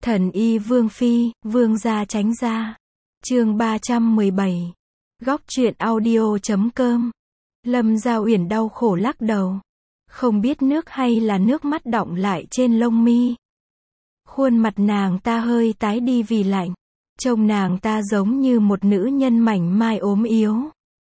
Thần y Vương Phi, Vương gia tránh ra. Chương 317. Góc truyện audio.com. Lâm Gia Uyển đau khổ lắc đầu. Không biết nước hay là nước mắt đọng lại trên lông mi. Khuôn mặt nàng ta hơi tái đi vì lạnh. Trông nàng ta giống như một nữ nhân mảnh mai ốm yếu.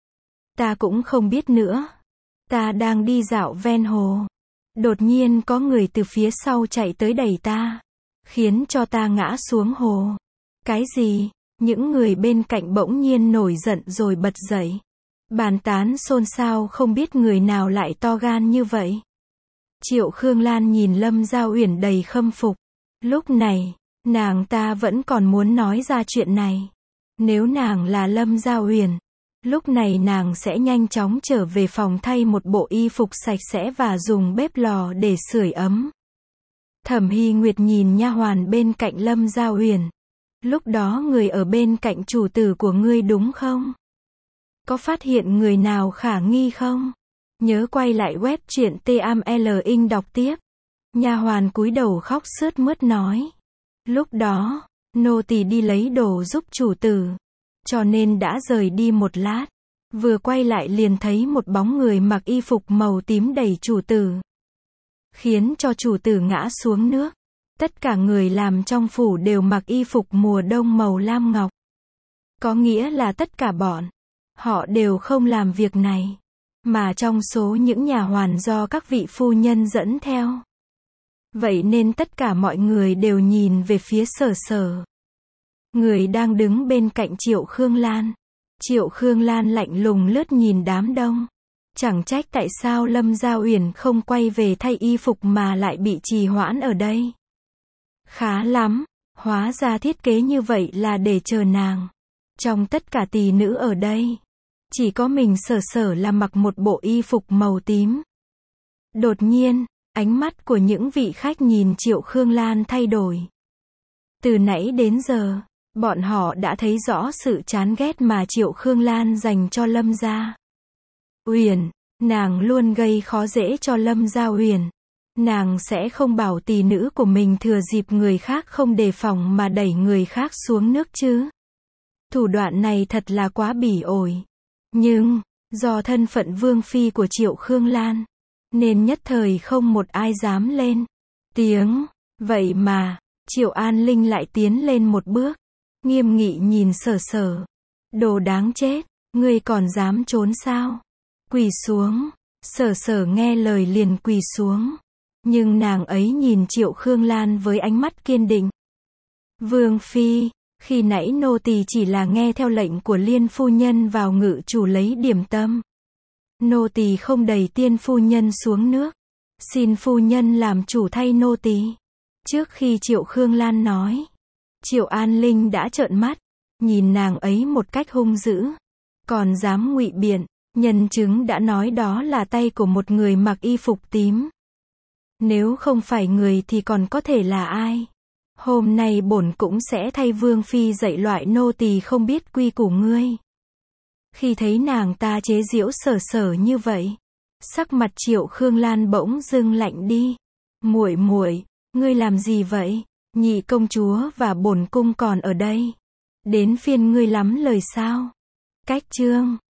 Ta cũng không biết nữa. Ta đang đi dạo ven hồ. Đột nhiên có người từ phía sau chạy tới đẩy ta, khiến cho ta ngã xuống hồ. Cái gì? Những người bên cạnh bỗng nhiên nổi giận rồi bật dậy. Bàn tán xôn xao không biết người nào lại to gan như vậy. Triệu Khương Lan nhìn Lâm Gia Uyển đầy khâm phục. Lúc này, nàng ta vẫn còn muốn nói ra chuyện này. Nếu nàng là Lâm Gia Uyển, lúc này nàng sẽ nhanh chóng trở về phòng thay một bộ y phục sạch sẽ và dùng bếp lò để sưởi ấm. Thẩm Hy Nguyệt nhìn nha hoàn bên cạnh Lâm Gia Uyển. Lúc đó người ở bên cạnh chủ tử của ngươi đúng không? Có phát hiện người nào khả nghi không? Nhớ quay lại web truyện TML Inc đọc tiếp. Nha hoàn cúi đầu khóc sướt mướt nói. Lúc đó, nô tỳ đi lấy đồ giúp chủ tử, cho nên đã rời đi một lát. Vừa quay lại liền thấy một bóng người mặc y phục màu tím đẩy chủ tử, khiến cho chủ tử ngã xuống nước. Tất cả người làm trong phủ đều mặc y phục mùa đông màu lam ngọc. Có nghĩa là tất cả bọn họ đều không làm việc này, mà trong số những nha hoàn do các vị phu nhân dẫn theo. Vậy nên tất cả mọi người đều nhìn về phía Sở Sở, người đang đứng bên cạnh Triệu Khương Lan. Triệu Khương Lan lạnh lùng lướt nhìn đám đông. Chẳng trách tại sao Lâm Gia Uyển không quay về thay y phục mà lại bị trì hoãn ở đây. Khá lắm, hóa ra thiết kế như vậy là để chờ nàng. Trong tất cả tỳ nữ ở đây, chỉ có mình Sở Sở là mặc một bộ y phục màu tím. Đột nhiên, ánh mắt của những vị khách nhìn Triệu Khương Lan thay đổi. Từ nãy đến giờ, bọn họ đã thấy rõ sự chán ghét mà Triệu Khương Lan dành cho Lâm Gia Uyển. Nàng luôn gây khó dễ cho Lâm Gia Uyển. Nàng sẽ không bảo tỳ nữ của mình thừa dịp người khác không đề phòng mà đẩy người khác xuống nước chứ. Thủ đoạn này thật là quá bỉ ổi. Nhưng, do thân phận vương phi của Triệu Khương Lan, nên nhất thời không một ai dám lên tiếng. Vậy mà, Triệu An Linh lại tiến lên một bước, nghiêm nghị nhìn Sở Sở. Đồ đáng chết, ngươi còn dám trốn sao? Quỳ xuống. Sở Sở nghe lời liền quỳ xuống. Nhưng nàng ấy nhìn Triệu Khương Lan với ánh mắt kiên định. Vương phi, khi nãy nô tỳ chỉ là nghe theo lệnh của Liên phu nhân vào ngự chủ lấy điểm tâm. Nô tỳ không đẩy Tiên phu nhân xuống nước. Xin phu nhân làm chủ thay nô tỳ. Trước khi Triệu Khương Lan nói, Triệu An Linh đã trợn mắt, nhìn nàng ấy một cách hung dữ. Còn dám ngụy biện, nhân chứng đã nói đó là tay của một người mặc y phục tím. Nếu không phải người thì còn có thể là ai? Hôm nay bổn cũng sẽ thay Vương phi dạy loại nô tỳ không biết quy củ ngươi. Khi thấy nàng ta chế giễu Sở Sở như vậy, sắc mặt Triệu Khương Lan bỗng dưng lạnh đi. Muội muội, ngươi làm gì vậy? Nhị công chúa và bổn cung còn ở đây. Đến phiên ngươi lắm lời sao? Cách chương